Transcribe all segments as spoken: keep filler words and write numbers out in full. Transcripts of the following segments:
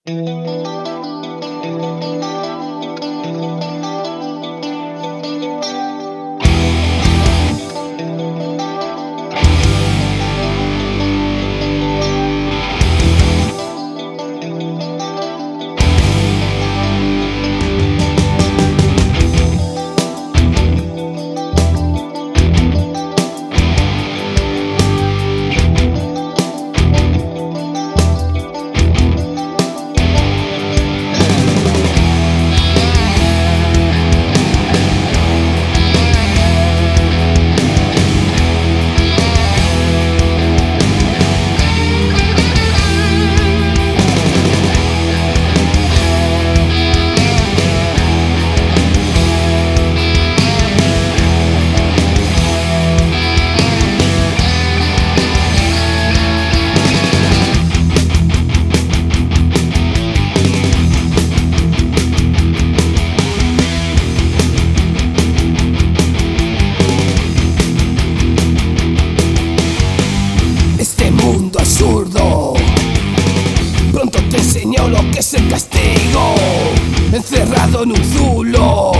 Pronto te enseño lo que es el castigo, encerrado en un zulo,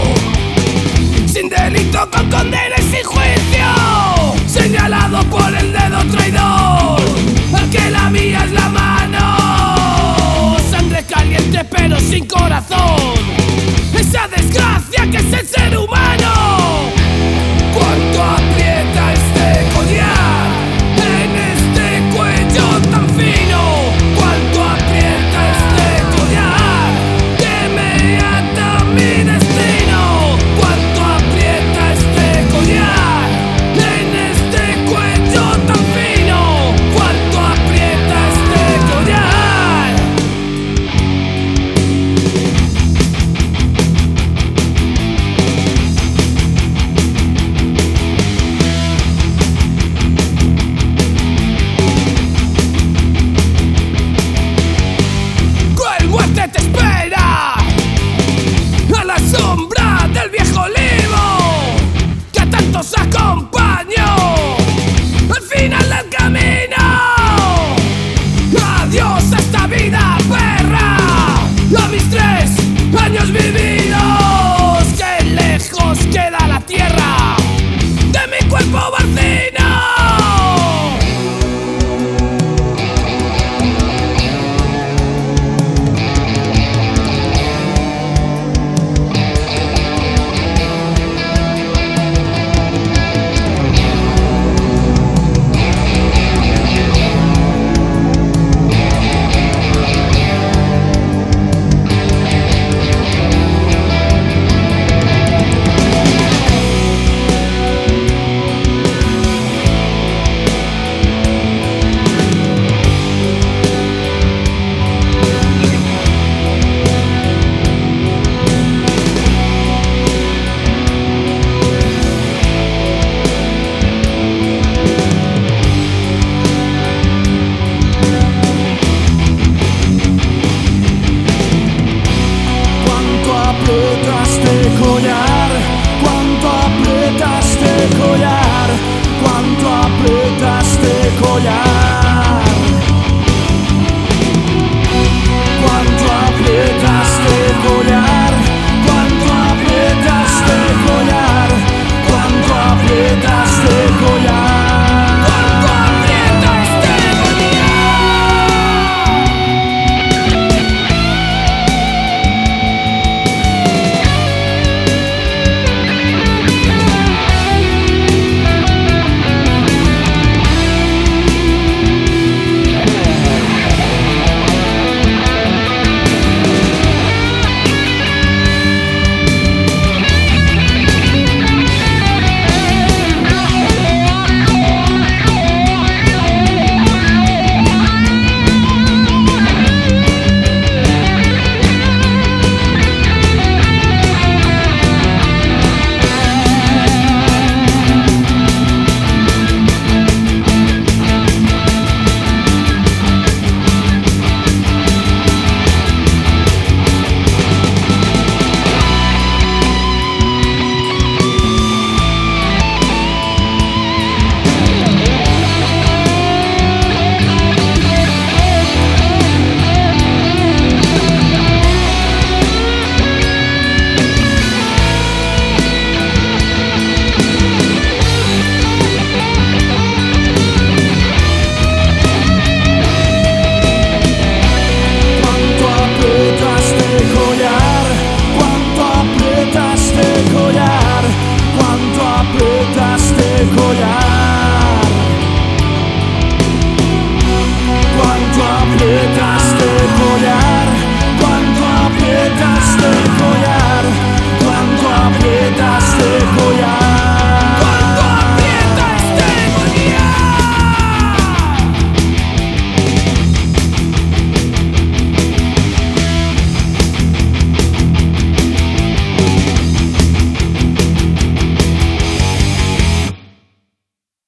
sin delito, con condena y sin juicio, señalado por el dedo traidor, al que la mía es la mano, sangre caliente pero sin corazón, esa desgracia que es el ser humano. Cuánto aprieta este collar en este cuello tan fino, cuánto aprieta este collar que me ata a mi destino, cuánto aprieta este collar en este cuello tan fino, cuánto aprieta este collar. Muerte te espera.